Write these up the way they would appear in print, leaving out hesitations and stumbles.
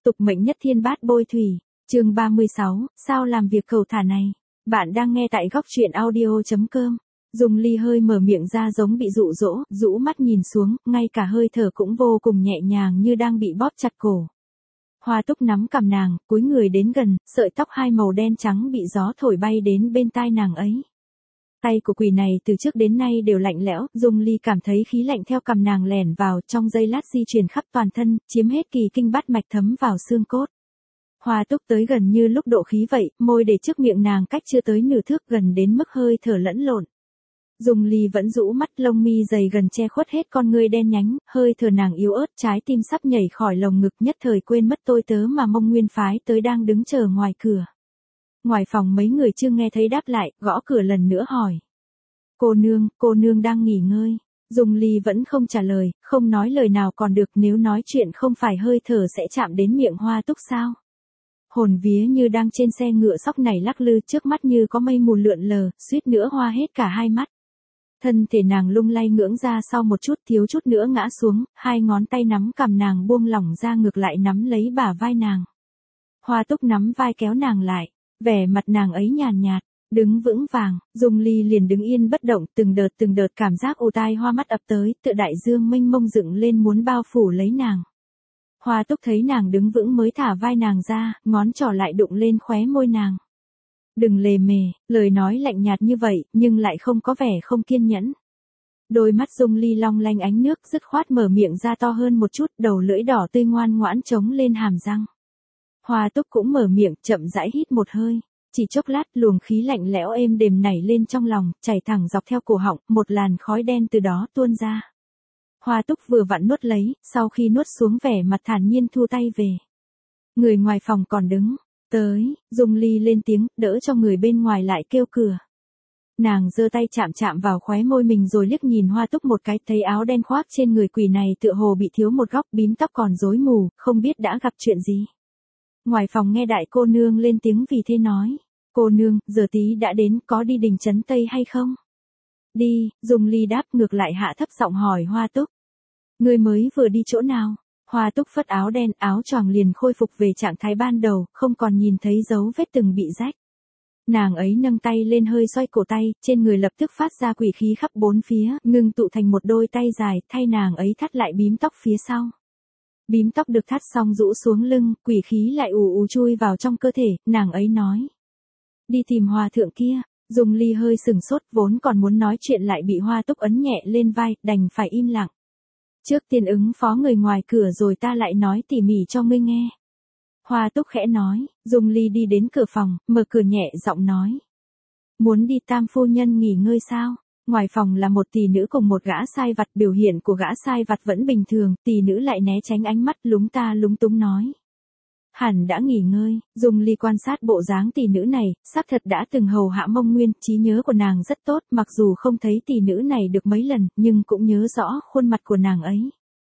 tục mệnh nhất thiên bát bôi thủy. Chương 36, sao làm việc cầu thả này. Bạn đang nghe tại góc truyện audio.com. Dung Ly hơi mở miệng ra giống bị dụ dỗ, rũ mắt nhìn xuống, ngay cả hơi thở cũng vô cùng nhẹ nhàng như đang bị bóp chặt cổ. Hoa Túc nắm cằm nàng, cúi người đến gần, sợi tóc hai màu đen trắng bị gió thổi bay đến bên tai nàng ấy. Tay của quỷ này từ trước đến nay đều lạnh lẽo, Dung Ly cảm thấy khí lạnh theo cằm nàng lẻn vào, trong giây lát di chuyển khắp toàn thân, chiếm hết kỳ kinh bát mạch thấm vào xương cốt. Hoa Túc tới gần như lúc độ khí vậy, môi để trước miệng nàng cách chưa tới nửa thước, gần đến mức hơi thở lẫn lộn. Dung Ly vẫn rũ mắt, lông mi dày gần che khuất hết con ngươi đen nhánh, hơi thở nàng yếu ớt, trái tim sắp nhảy khỏi lồng ngực, nhất thời quên mất tôi tớ mà Mông Nguyên phái tới đang đứng chờ ngoài cửa. Ngoài phòng mấy người chưa nghe thấy đáp lại, gõ cửa lần nữa hỏi. Cô nương đang nghỉ ngơi. Dung Ly vẫn không trả lời, không nói lời nào còn được, nếu nói chuyện không phải hơi thở sẽ chạm đến miệng Hoa Túc sao? Hồn vía như đang trên xe ngựa sóc này lắc lư, trước mắt như có mây mù lượn lờ, suýt nữa hoa hết cả hai mắt. Thân thể nàng lung lay ngưỡng ra sau một chút, thiếu chút nữa ngã xuống, hai ngón tay nắm cằm nàng buông lỏng ra, ngược lại nắm lấy bả vai nàng. Hoa Túc nắm vai kéo nàng lại, vẻ mặt nàng ấy nhàn nhạt, đứng vững vàng. Dung Ly liền đứng yên bất động, từng đợt cảm giác ù tai hoa mắt ập tới, tựa đại dương mênh mông dựng lên muốn bao phủ lấy nàng. Hoa Túc thấy nàng đứng vững mới thả vai nàng ra, ngón trỏ lại đụng lên khóe môi nàng. Đừng lề mề, lời nói lạnh nhạt như vậy, nhưng lại không có vẻ không kiên nhẫn. Đôi mắt Dung Ly long lanh ánh nước, dứt khoát mở miệng ra to hơn một chút, đầu lưỡi đỏ tươi ngoan ngoãn chống lên hàm răng. Hoa Túc cũng mở miệng, chậm rãi hít một hơi. Chỉ chốc lát, luồng khí lạnh lẽo êm đềm nảy lên trong lòng, chảy thẳng dọc theo cổ họng, một làn khói đen từ đó tuôn ra. Hoa Túc vừa vặn nuốt lấy, sau khi nuốt xuống vẻ mặt thản nhiên thu tay về. Người ngoài phòng còn đứng. Tới, Dung Ly lên tiếng, đỡ cho người bên ngoài lại kêu cửa. Nàng giơ tay chạm vào khóe môi mình rồi liếc nhìn Hoa Túc một cái, thấy áo đen khoác trên người quỷ này tựa hồ bị thiếu một góc, bím tóc còn rối mù, không biết đã gặp chuyện gì. Ngoài phòng nghe đại cô nương lên tiếng vì thế nói. Cô nương, giờ tí đã đến, có đi đình trấn Tây hay không? Đi, Dung Ly đáp, ngược lại hạ thấp giọng hỏi Hoa Túc. Ngươi mới vừa đi chỗ nào? Hoa Túc phất áo đen, áo choàng liền khôi phục về trạng thái ban đầu, không còn nhìn thấy dấu vết từng bị rách. Nàng ấy nâng tay lên hơi xoay cổ tay, trên người lập tức phát ra quỷ khí khắp bốn phía, ngưng tụ thành một đôi tay dài, thay nàng ấy thắt lại bím tóc phía sau. Bím tóc được thắt xong rũ xuống lưng, quỷ khí lại ù chui vào trong cơ thể, nàng ấy nói. Đi tìm hòa thượng kia. Dung Ly hơi sừng sốt, vốn còn muốn nói chuyện lại bị Hoa Túc ấn nhẹ lên vai, đành phải im lặng. Trước tiên ứng phó người ngoài cửa rồi ta lại nói tỉ mỉ cho ngươi nghe. Hoa Túc khẽ nói. Dung Ly đi đến cửa phòng, mở cửa nhẹ giọng nói. Muốn đi Tam phu nhân nghỉ ngơi sao? Ngoài phòng là một tỷ nữ cùng một gã sai vặt, biểu hiện của gã sai vặt vẫn bình thường, tỷ nữ lại né tránh ánh mắt lúng ta lúng túng nói. Hẳn đã nghỉ ngơi. Dung Ly quan sát bộ dáng tỷ nữ này, xác thật đã từng hầu hạ Mông Nguyên, trí nhớ của nàng rất tốt, mặc dù không thấy tỷ nữ này được mấy lần, nhưng cũng nhớ rõ khuôn mặt của nàng ấy.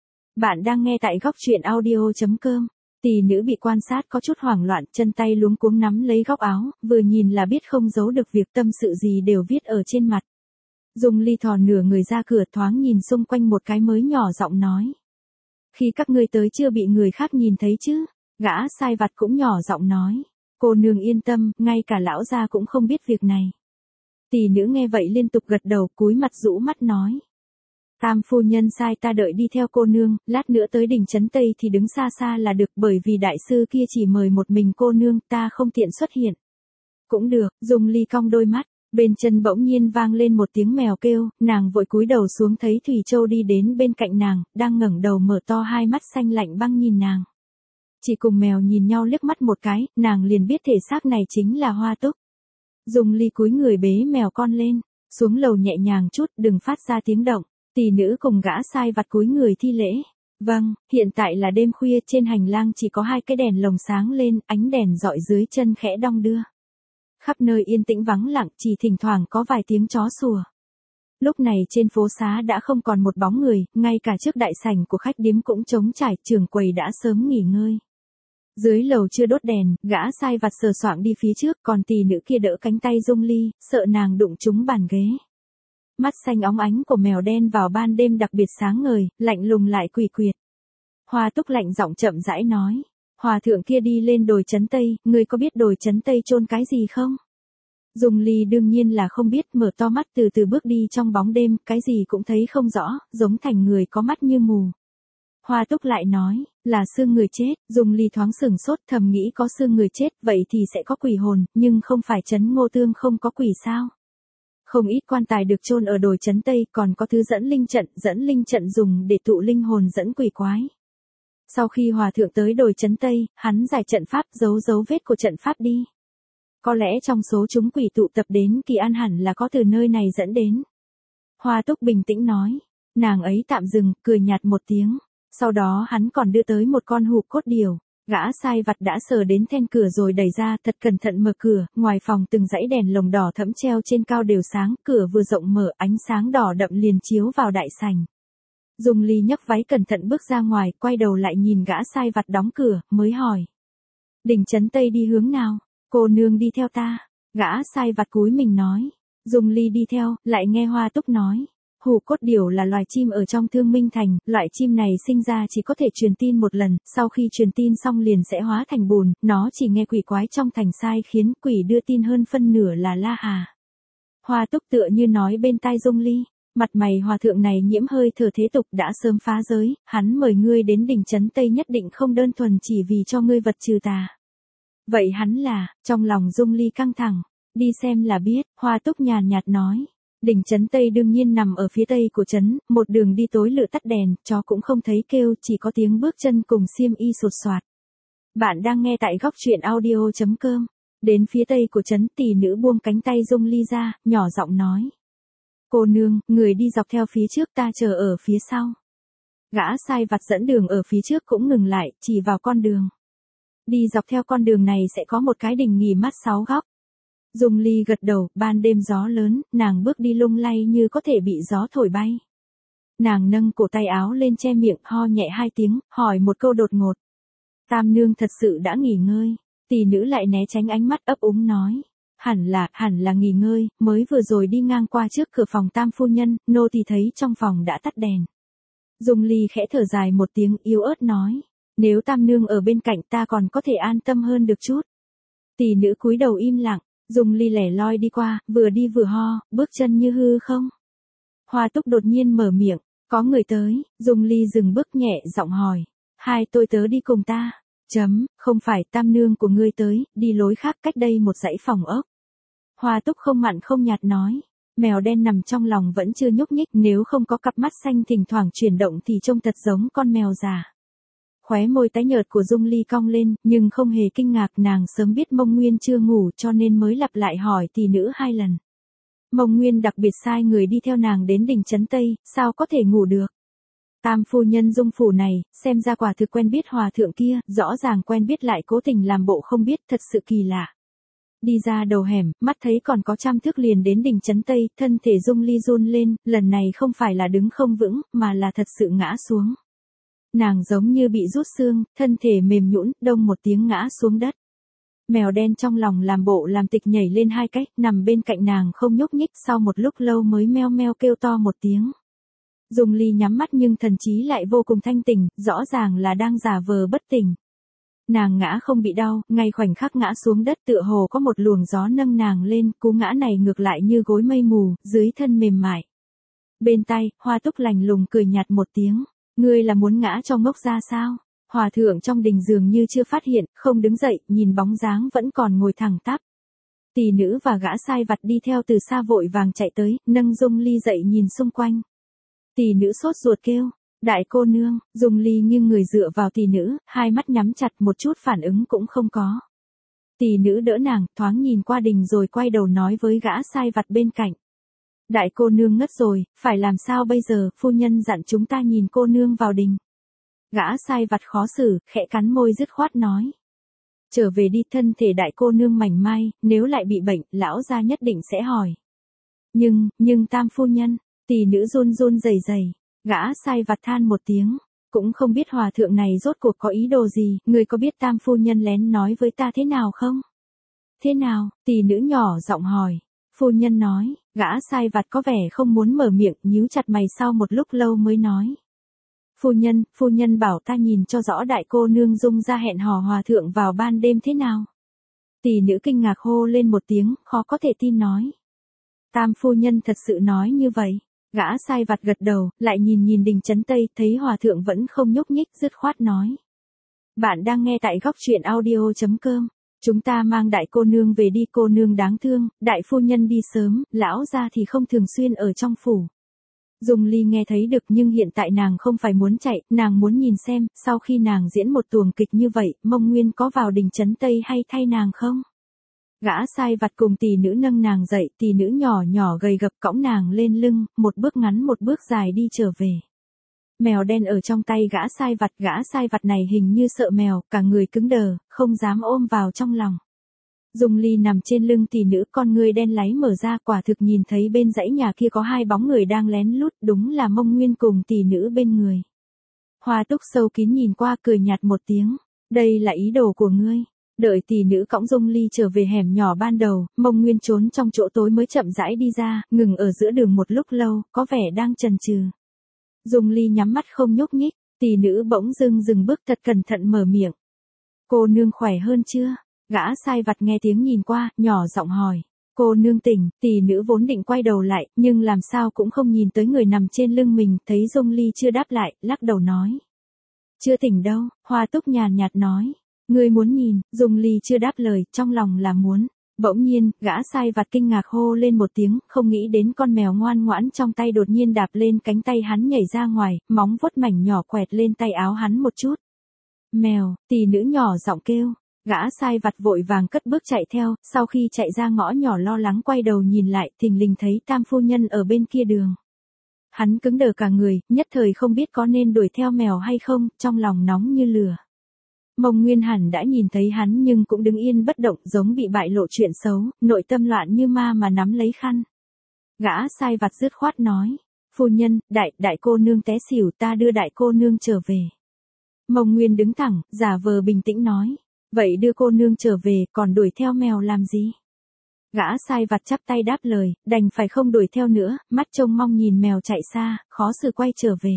Bạn đang nghe tại góc truyện audio.com. Tỷ nữ bị quan sát có chút hoảng loạn, chân tay luống cuống nắm lấy góc áo, vừa nhìn là biết không giấu được việc tâm sự gì đều viết ở trên mặt. Dung Ly thò nửa người ra cửa, thoáng nhìn xung quanh một cái mới nhỏ giọng nói. Khi các ngươi tới chưa bị người khác nhìn thấy chứ? Gã sai vặt cũng nhỏ giọng nói. Cô nương yên tâm, ngay cả lão gia cũng không biết việc này. Tỷ nữ nghe vậy liên tục gật đầu, cúi mặt rũ mắt nói. Tam phu nhân sai ta đợi đi theo cô nương, lát nữa tới đỉnh trấn Tây thì đứng xa xa là được, bởi vì đại sư kia chỉ mời một mình cô nương, ta không tiện xuất hiện. Cũng được. Dung Ly cong đôi mắt, bên chân bỗng nhiên vang lên một tiếng mèo kêu, nàng vội cúi đầu xuống thấy Thủy Châu đi đến bên cạnh nàng, đang ngẩng đầu mở to hai mắt xanh lạnh băng nhìn nàng. Chỉ cùng mèo nhìn nhau liếc mắt một cái, nàng liền biết thể xác này chính là Hoa Túc. Dung Ly cúi người bế mèo con lên, xuống lầu nhẹ nhàng chút, đừng phát ra tiếng động. Tỷ nữ cùng gã sai vặt cúi người thi lễ. Vâng, hiện tại là đêm khuya, trên hành lang chỉ có hai cái đèn lồng sáng lên, ánh đèn dọi dưới chân khẽ đong đưa. Khắp nơi yên tĩnh vắng lặng, chỉ thỉnh thoảng có vài tiếng chó sủa. Lúc này trên phố xá đã không còn một bóng người, ngay cả trước đại sảnh của khách điếm cũng trống trải, trưởng quầy đã sớm nghỉ ngơi. Dưới lầu chưa đốt đèn, gã sai vặt sờ soạng đi phía trước, còn tỷ nữ kia đỡ cánh tay Dung Ly, sợ nàng đụng trúng bàn ghế. Mắt xanh óng ánh của mèo đen vào ban đêm đặc biệt sáng ngời, lạnh lùng lại quỷ quyệt. Hoa Túc lạnh giọng chậm rãi nói. Hòa thượng kia đi lên đồi Trấn Tây, ngươi có biết đồi Trấn Tây chôn cái gì không? Dung Ly đương nhiên là không biết, mở to mắt từ từ bước đi trong bóng đêm, cái gì cũng thấy không rõ, giống thành người có mắt như mù. Hoa Túc lại nói, là xương người chết. Dung Ly thoáng sửng sốt, thầm nghĩ có xương người chết, vậy thì sẽ có quỷ hồn, nhưng không phải Trấn Ngô Tương không có quỷ sao? Không ít quan tài được chôn ở đồi Trấn Tây, còn có thứ dẫn linh trận dùng để tụ linh hồn dẫn quỷ quái. Sau khi hòa thượng tới đồi Trấn Tây, hắn giải trận pháp giấu dấu vết của trận pháp đi. Có lẽ trong số chúng quỷ tụ tập đến Kỳ An hẳn là có từ nơi này dẫn đến. Hoa Túc bình tĩnh nói. Nàng ấy tạm dừng, cười nhạt một tiếng. Sau đó hắn còn đưa tới một con hụp cốt điểu. Gã sai vặt đã sờ đến then cửa rồi đẩy ra, thật cẩn thận mở cửa. Ngoài phòng từng dãy đèn lồng đỏ thẫm treo trên cao đều sáng. Cửa vừa rộng mở, ánh sáng đỏ đậm liền chiếu vào đại sảnh. Dung Ly nhấc váy cẩn thận bước ra ngoài, quay đầu lại nhìn gã sai vặt đóng cửa, mới hỏi. Đỉnh Trấn Tây đi hướng nào? Cô nương đi theo ta. Gã sai vặt cúi mình nói. Dung Ly đi theo, lại nghe Hoa Túc nói. Hủ cốt điểu là loài chim ở trong Thương Minh Thành, loại chim này sinh ra chỉ có thể truyền tin một lần, sau khi truyền tin xong liền sẽ hóa thành bùn, nó chỉ nghe quỷ quái trong thành sai khiến quỷ đưa tin hơn phân nửa là La Hà. Hoa Túc tựa như nói bên tai Dung Ly. Mặt mày hòa thượng này nhiễm hơi thở thế tục đã sớm phá giới, hắn mời ngươi đến đỉnh Trấn Tây nhất định không đơn thuần chỉ vì cho ngươi vật trừ tà. Vậy hắn là, trong lòng Dung Ly căng thẳng, đi xem là biết, Hoa Túc nhàn nhạt nói. Đỉnh Trấn Tây đương nhiên nằm ở phía tây của trấn, một đường đi tối lửa tắt đèn, chó cũng không thấy kêu, chỉ có tiếng bước chân cùng xiêm y sột soạt. Bạn đang nghe tại góc truyện audio.com. Đến phía tây của trấn, tỷ nữ buông cánh tay Dung Ly ra, nhỏ giọng nói. Cô nương, người đi dọc theo phía trước, ta chờ ở phía sau. Gã sai vặt dẫn đường ở phía trước cũng ngừng lại, chỉ vào con đường. Đi dọc theo con đường này sẽ có một cái đình nghỉ mát 6 góc. Dung Ly gật đầu, ban đêm gió lớn, nàng bước đi lung lay như có thể bị gió thổi bay. Nàng nâng cổ tay áo lên che miệng, ho nhẹ 2 tiếng, hỏi một câu đột ngột. Tam nương thật sự đã nghỉ ngơi. Tỷ nữ lại né tránh ánh mắt ấp úng nói. Hẳn là nghỉ ngơi, mới vừa rồi đi ngang qua trước cửa phòng Tam phu nhân, nô tỳ thấy trong phòng đã tắt đèn. Dung Ly khẽ thở dài một tiếng yếu ớt nói. Nếu Tam nương ở bên cạnh ta còn có thể an tâm hơn được chút. Tỷ nữ cúi đầu im lặng. Dung Ly lẻ loi đi qua, vừa đi vừa ho, bước chân như hư không. Hoa Túc đột nhiên mở miệng, có người tới. Dung Ly dừng bước nhẹ giọng hỏi. Hai tôi tớ đi cùng ta. Không phải Tam nương của ngươi tới, đi lối khác cách đây một dãy phòng ốc. Hoa Túc không mặn không nhạt nói. Mèo đen nằm trong lòng vẫn chưa nhúc nhích, nếu không có cặp mắt xanh thỉnh thoảng chuyển động thì trông thật giống con mèo già. Khóe môi tái nhợt của Dung Ly cong lên, nhưng không hề kinh ngạc, nàng sớm biết Mông Nguyên chưa ngủ cho nên mới lặp lại hỏi tỷ nữ 2 lần. Mông Nguyên đặc biệt sai người đi theo nàng đến đỉnh Trấn Tây, sao có thể ngủ được. Tam phu nhân Dung phủ này, xem ra quả thực quen biết hòa thượng kia, rõ ràng quen biết lại cố tình làm bộ không biết, thật sự kỳ lạ. Đi ra đầu hẻm, mắt thấy còn có 100 thước liền đến đỉnh Trấn Tây, thân thể Dung Ly run lên, lần này không phải là đứng không vững, mà là thật sự ngã xuống. Nàng giống như bị rút xương, thân thể mềm nhũn, đông một tiếng ngã xuống đất. Mèo đen trong lòng làm bộ làm tịch nhảy lên 2 cách, nằm bên cạnh nàng không nhúc nhích, sau một lúc lâu mới meo meo kêu to một tiếng. Dung Ly nhắm mắt nhưng thần trí lại vô cùng thanh tỉnh, rõ ràng là đang giả vờ bất tỉnh. Nàng ngã không bị đau, ngay khoảnh khắc ngã xuống đất tựa hồ có một luồng gió nâng nàng lên, cú ngã này ngược lại như gối mây mù, dưới thân mềm mại. Bên tai, Hoa Túc lạnh lùng cười nhạt một tiếng. Ngươi là muốn ngã cho ngốc ra sao? Hòa thượng trong đình dường như chưa phát hiện, không đứng dậy, nhìn bóng dáng vẫn còn ngồi thẳng tắp. Tỷ nữ và gã sai vặt đi theo từ xa vội vàng chạy tới, nâng Dung Ly dậy nhìn xung quanh. Tỷ nữ sốt ruột kêu, đại cô nương. Dung Ly nghiêng người dựa vào tỷ nữ, hai mắt nhắm chặt, một chút phản ứng cũng không có. Tỷ nữ đỡ nàng, thoáng nhìn qua đình rồi quay đầu nói với gã sai vặt bên cạnh. Đại cô nương ngất rồi, phải làm sao bây giờ, phu nhân dặn chúng ta nhìn cô nương vào đình. Gã sai vặt khó xử, khẽ cắn môi dứt khoát nói. Trở về đi, thân thể đại cô nương mảnh mai, nếu lại bị bệnh, lão gia nhất định sẽ hỏi. Nhưng Tam phu nhân, tỷ nữ run run rẩy rẩy, gã sai vặt than một tiếng, cũng không biết hòa thượng này rốt cuộc có ý đồ gì, người có biết Tam phu nhân lén nói với ta thế nào không? Thế nào? Tỷ nữ nhỏ giọng hỏi. Phu nhân nói, gã sai vặt có vẻ không muốn mở miệng, nhíu chặt mày sau một lúc lâu mới nói. Phu nhân bảo ta nhìn cho rõ đại cô nương Dung ra hẹn hò hòa thượng vào ban đêm thế nào. Tỷ nữ kinh ngạc hô lên một tiếng, khó có thể tin nói. Tam phu nhân thật sự nói như vậy. Gã sai vặt gật đầu, lại nhìn nhìn Đình Chấn Tây, thấy hòa thượng vẫn không nhúc nhích, dứt khoát nói. Bạn đang nghe tại góc truyện audio.com. Chúng ta mang đại cô nương về đi, cô nương đáng thương, đại phu nhân đi sớm, lão gia thì không thường xuyên ở trong phủ. Dung Ly nghe thấy được nhưng hiện tại nàng không phải muốn chạy, nàng muốn nhìn xem, sau khi nàng diễn một tuồng kịch như vậy, Mông Nguyên có vào Đình Chấn Tây hay thay nàng không? Gã sai vặt cùng tỷ nữ nâng nàng dậy, tỷ nữ nhỏ nhỏ gầy gập cõng nàng lên lưng, một bước ngắn một bước dài đi trở về. Mèo đen ở trong tay gã sai vặt này hình như sợ mèo, cả người cứng đờ, không dám ôm vào trong lòng. Dung Ly nằm trên lưng tỷ nữ, con người đen láy mở ra, quả thực nhìn thấy bên dãy nhà kia có hai bóng người đang lén lút, đúng là Mông Nguyên cùng tỷ nữ bên người. Hoa Túc sâu kín nhìn qua cười nhạt một tiếng, đây là ý đồ của ngươi. Đợi tỷ nữ cõng Dung Ly trở về hẻm nhỏ ban đầu, Mông Nguyên trốn trong chỗ tối mới chậm rãi đi ra, ngừng ở giữa đường một lúc lâu, có vẻ đang chần chừ. Dung Ly nhắm mắt không nhúc nhích, tỷ nữ bỗng dưng dừng bước thật cẩn thận mở miệng. Cô nương khỏe hơn chưa? Gã sai vặt nghe tiếng nhìn qua, nhỏ giọng hỏi. Cô nương tỉnh, tỷ nữ vốn định quay đầu lại, nhưng làm sao cũng không nhìn tới người nằm trên lưng mình, thấy Dung Ly chưa đáp lại, lắc đầu nói. Chưa tỉnh đâu, Hoa Túc nhàn nhạt nói. Ngươi muốn nhìn, Dung Ly chưa đáp lời, trong lòng là muốn. Bỗng nhiên, gã sai vặt kinh ngạc hô lên một tiếng, không nghĩ đến con mèo ngoan ngoãn trong tay đột nhiên đạp lên cánh tay hắn nhảy ra ngoài, móng vuốt mảnh nhỏ quẹt lên tay áo hắn một chút. Mèo, tỷ nữ nhỏ giọng kêu. Gã sai vặt vội vàng cất bước chạy theo, sau khi chạy ra ngõ nhỏ lo lắng quay đầu nhìn lại, thình lình thấy Tam phu nhân ở bên kia đường. Hắn cứng đờ cả người, nhất thời không biết có nên đuổi theo mèo hay không, trong lòng nóng như lửa. Mông Nguyên hẳn đã nhìn thấy hắn nhưng cũng đứng yên bất động, giống bị bại lộ chuyện xấu, nội tâm loạn như ma mà nắm lấy khăn. Gã sai vặt dứt khoát nói, phu nhân, đại cô nương té xỉu, ta đưa đại cô nương trở về. Mông Nguyên đứng thẳng, giả vờ bình tĩnh nói, vậy đưa cô nương trở về, còn đuổi theo mèo làm gì? Gã sai vặt chắp tay đáp lời, đành phải không đuổi theo nữa, mắt trông mong nhìn mèo chạy xa, khó xử quay trở về.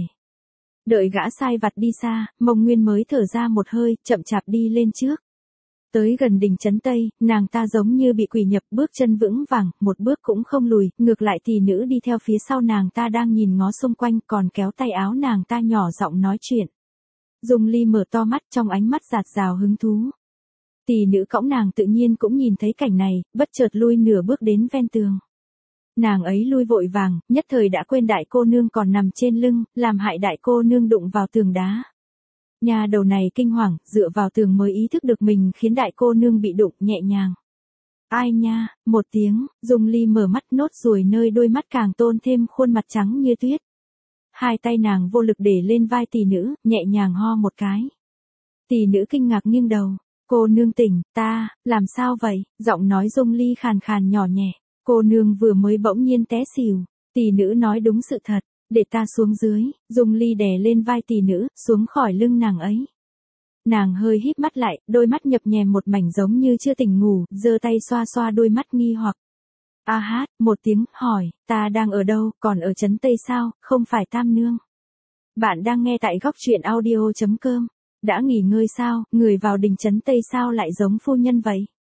Đợi gã sai vặt đi xa, Mông Nguyên mới thở ra một hơi, chậm chạp đi lên trước. Tới gần Đình Chấn Tây, nàng ta giống như bị quỷ nhập, bước chân vững vàng, một bước cũng không lùi, ngược lại tỷ nữ đi theo phía sau nàng ta đang nhìn ngó xung quanh, còn kéo tay áo nàng ta nhỏ giọng nói chuyện. Dung Ly mở to mắt, trong ánh mắt rạt rào hứng thú. Tỷ nữ cõng nàng tự nhiên cũng nhìn thấy cảnh này, bất chợt lui nửa bước đến ven tường. Nàng ấy lui vội vàng, nhất thời đã quên đại cô nương còn nằm trên lưng, làm hại đại cô nương đụng vào tường đá. Nhà đầu này kinh hoàng, dựa vào tường mới ý thức được mình khiến đại cô nương bị đụng, nhẹ nhàng. Ai nha, một tiếng, Dung Ly mở mắt, nốt ruồi nơi đôi mắt càng tôn thêm khuôn mặt trắng như tuyết. Hai tay nàng vô lực để lên vai tỷ nữ, nhẹ nhàng ho một cái. Tỷ nữ kinh ngạc nghiêng đầu, cô nương tỉnh, ta, làm sao vậy, giọng nói Dung Ly khàn khàn nhỏ nhẹ. Cô nương vừa mới bỗng nhiên té xỉu, tỷ nữ nói đúng sự thật, để ta xuống dưới, Dung Ly đè lên vai tỷ nữ, xuống khỏi lưng nàng ấy. Nàng hơi híp mắt lại, đôi mắt nhập nhèm một mảnh giống như chưa tỉnh ngủ, giơ tay xoa xoa đôi mắt nghi hoặc. A hát, một tiếng, hỏi, ta đang ở đâu, còn ở Trấn Tây sao, không phải Tam nương. Bạn đang nghe tại góc truyện audio.com, đã nghỉ ngơi sao, người vào Đình Trấn Tây sao lại giống phu nhân vậy?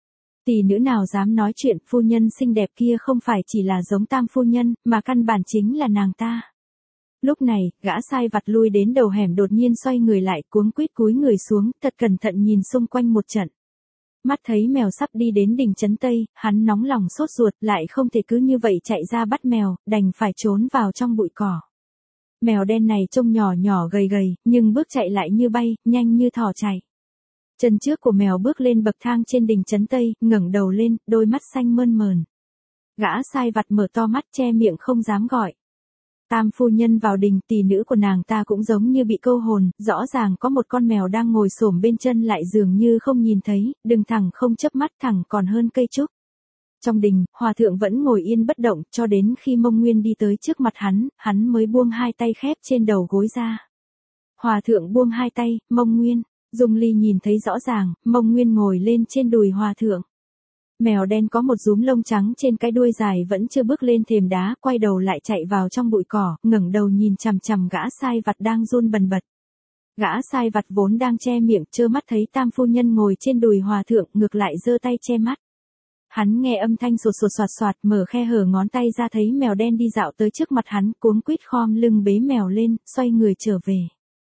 Tỷ nữ nào dám nói chuyện, phu nhân xinh đẹp kia không phải chỉ là giống Tam phu nhân, mà căn bản chính là nàng ta. Lúc này, gã sai vặt lui đến đầu hẻm đột nhiên xoay người lại, cuống quýt cúi người xuống, thật cẩn thận nhìn xung quanh một trận. Mắt thấy mèo sắp đi đến Đình Trấn Tây, hắn nóng lòng sốt ruột, lại không thể cứ như vậy chạy ra bắt mèo, đành phải trốn vào trong bụi cỏ. Mèo đen này trông nhỏ nhỏ gầy gầy, nhưng bước chạy lại như bay, nhanh như thỏ chạy. Chân trước của mèo bước lên bậc thang trên Đình Trấn Tây, ngẩng đầu lên, đôi mắt xanh mơn mờn. Gã sai vặt mở to mắt che miệng không dám gọi. Tam phu nhân vào đình, tỷ nữ của nàng ta cũng giống như bị câu hồn, rõ ràng có một con mèo đang ngồi xổm bên chân lại dường như không nhìn thấy, đứng thẳng không chớp mắt, thẳng còn hơn cây trúc. Trong đình, hòa thượng vẫn ngồi yên bất động, cho đến khi Mông Nguyên đi tới trước mặt hắn mới buông hai tay khép trên đầu gối ra. Hòa thượng buông hai tay, Mông Nguyên, Dung Ly nhìn thấy rõ ràng, Mông Nguyên ngồi lên trên đùi hòa thượng. Mèo đen có một dúm lông trắng trên cái đuôi dài vẫn chưa bước lên thềm đá, quay đầu lại chạy vào trong bụi cỏ, ngẩng đầu nhìn chằm chằm gã sai vặt đang run bần bật. Gã sai vặt vốn đang che miệng trơ mắt thấy tam phu nhân ngồi trên đùi hòa thượng, ngược lại giơ tay che mắt. Hắn nghe âm thanh sột sột soạt soạt, mở khe hở ngón tay ra thấy mèo đen đi dạo tới trước mặt hắn, cuống quýt khom lưng bế mèo lên, xoay người trở về.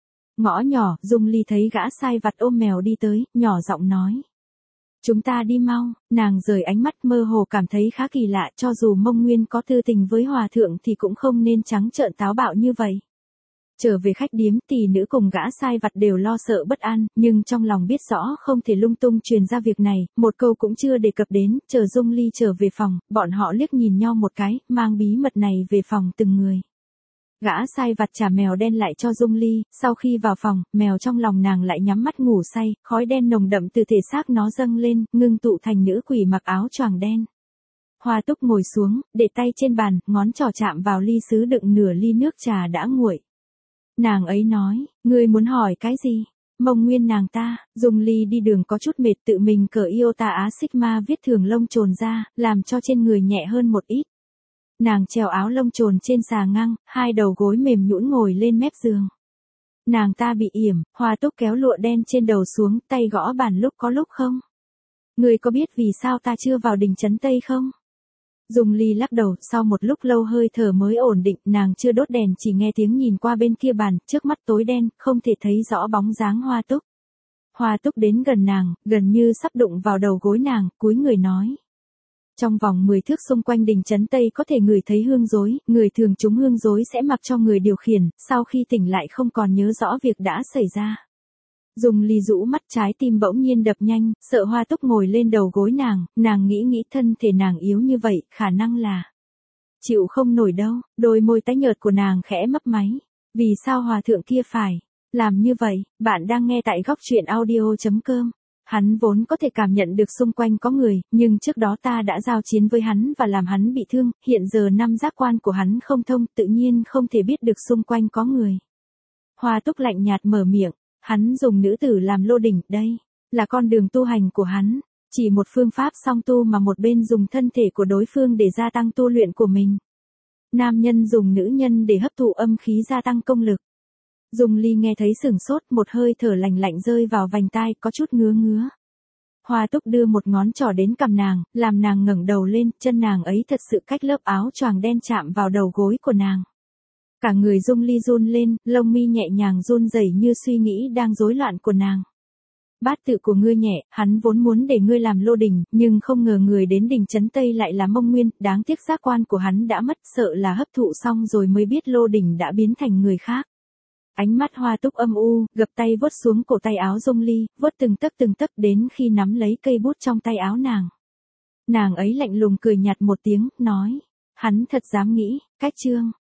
Ngõ nhỏ, Dung Ly thấy gã sai vặt ôm mèo đi tới, nhỏ giọng nói. Chúng ta đi mau. Nàng rời ánh mắt, mơ hồ cảm thấy khá kỳ lạ, cho dù Mông Nguyên có tư tình với hòa thượng thì cũng không nên trắng trợn táo bạo như vậy. Trở về khách điếm, tỷ nữ cùng gã sai vặt đều lo sợ bất an, nhưng trong lòng biết rõ không thể lung tung truyền ra việc này, một câu cũng chưa đề cập đến. Chờ Dung Ly trở về phòng, bọn họ liếc nhìn nhau một cái, mang bí mật này về phòng từng người. Gã sai vặt trả mèo đen lại cho Dung Ly, sau khi vào phòng, mèo trong lòng nàng lại nhắm mắt ngủ say, khói đen nồng đậm từ thể xác nó dâng lên, ngưng tụ thành nữ quỷ mặc áo choàng đen. Hoa Túc ngồi xuống, để tay trên bàn, ngón trỏ chạm vào ly sứ đựng nửa ly nước trà đã nguội. Nàng ấy nói, ngươi muốn hỏi cái gì? Mông Nguyên nàng ta. Dung Ly đi đường có chút mệt, tự mình cởi Iota Á Sigma viết thường lông trồn ra, làm cho trên người nhẹ hơn một ít. Nàng treo áo lông trồn trên xà ngang, hai đầu gối mềm nhũn ngồi lên mép giường. Nàng ta bị yểm, Hoa Túc kéo lụa đen trên đầu xuống, tay gõ bàn lúc có lúc không? Ngươi có biết vì sao ta chưa vào đình trấn Tây không? Dung Ly lắc đầu, sau một lúc lâu hơi thở mới ổn định, nàng chưa đốt đèn, chỉ nghe tiếng nhìn qua bên kia bàn, trước mắt tối đen, không thể thấy rõ bóng dáng Hoa Túc. Hoa Túc đến gần nàng, gần như sắp đụng vào đầu gối nàng, cúi người nói. Trong vòng 10 thước xung quanh đình trấn Tây có thể ngửi thấy hương dối, người thường trúng hương dối sẽ mặc cho người điều khiển, sau khi tỉnh lại không còn nhớ rõ việc đã xảy ra. Dung Ly rũ mắt, trái tim bỗng nhiên đập nhanh, sợ Hoa Túc ngồi lên đầu gối nàng nghĩ thân thể nàng yếu như vậy, khả năng là chịu không nổi đâu. Đôi môi tái nhợt của nàng khẽ mấp máy. Vì sao hòa thượng kia phải làm như vậy? Bạn đang nghe tại góc truyện audio.com. Hắn vốn có thể cảm nhận được xung quanh có người, nhưng trước đó ta đã giao chiến với hắn và làm hắn bị thương, hiện giờ năm giác quan của hắn không thông, tự nhiên không thể biết được xung quanh có người. Hoa Túc lạnh nhạt mở miệng, hắn dùng nữ tử làm lô đỉnh, đây là con đường tu hành của hắn, chỉ một phương pháp song tu mà một bên dùng thân thể của đối phương để gia tăng tu luyện của mình. Nam nhân dùng nữ nhân để hấp thụ âm khí gia tăng công lực. Dung Ly nghe thấy sửng sốt, một hơi thở lạnh lạnh rơi vào vành tai, có chút ngứa ngứa. Hoa Túc đưa một ngón trỏ đến cằm nàng, làm nàng ngẩng đầu lên, chân nàng ấy thật sự cách lớp áo choàng đen chạm vào đầu gối của nàng. Cả người Dung Ly run lên, lông mi nhẹ nhàng run rẩy như suy nghĩ đang rối loạn của nàng. Bát tự của ngươi nhẹ, hắn vốn muốn để ngươi làm lô đình, nhưng không ngờ người đến đình trấn Tây lại là Mông Nguyên, đáng tiếc giác quan của hắn đã mất, sợ là hấp thụ xong rồi mới biết lô đình đã biến thành người khác. Ánh mắt Hoa Túc âm u, gập tay vuốt xuống cổ tay áo Dung Ly, vuốt từng tấc đến khi nắm lấy cây bút trong tay áo nàng. Nàng ấy lạnh lùng cười nhạt một tiếng, nói, hắn thật dám nghĩ, cách chương.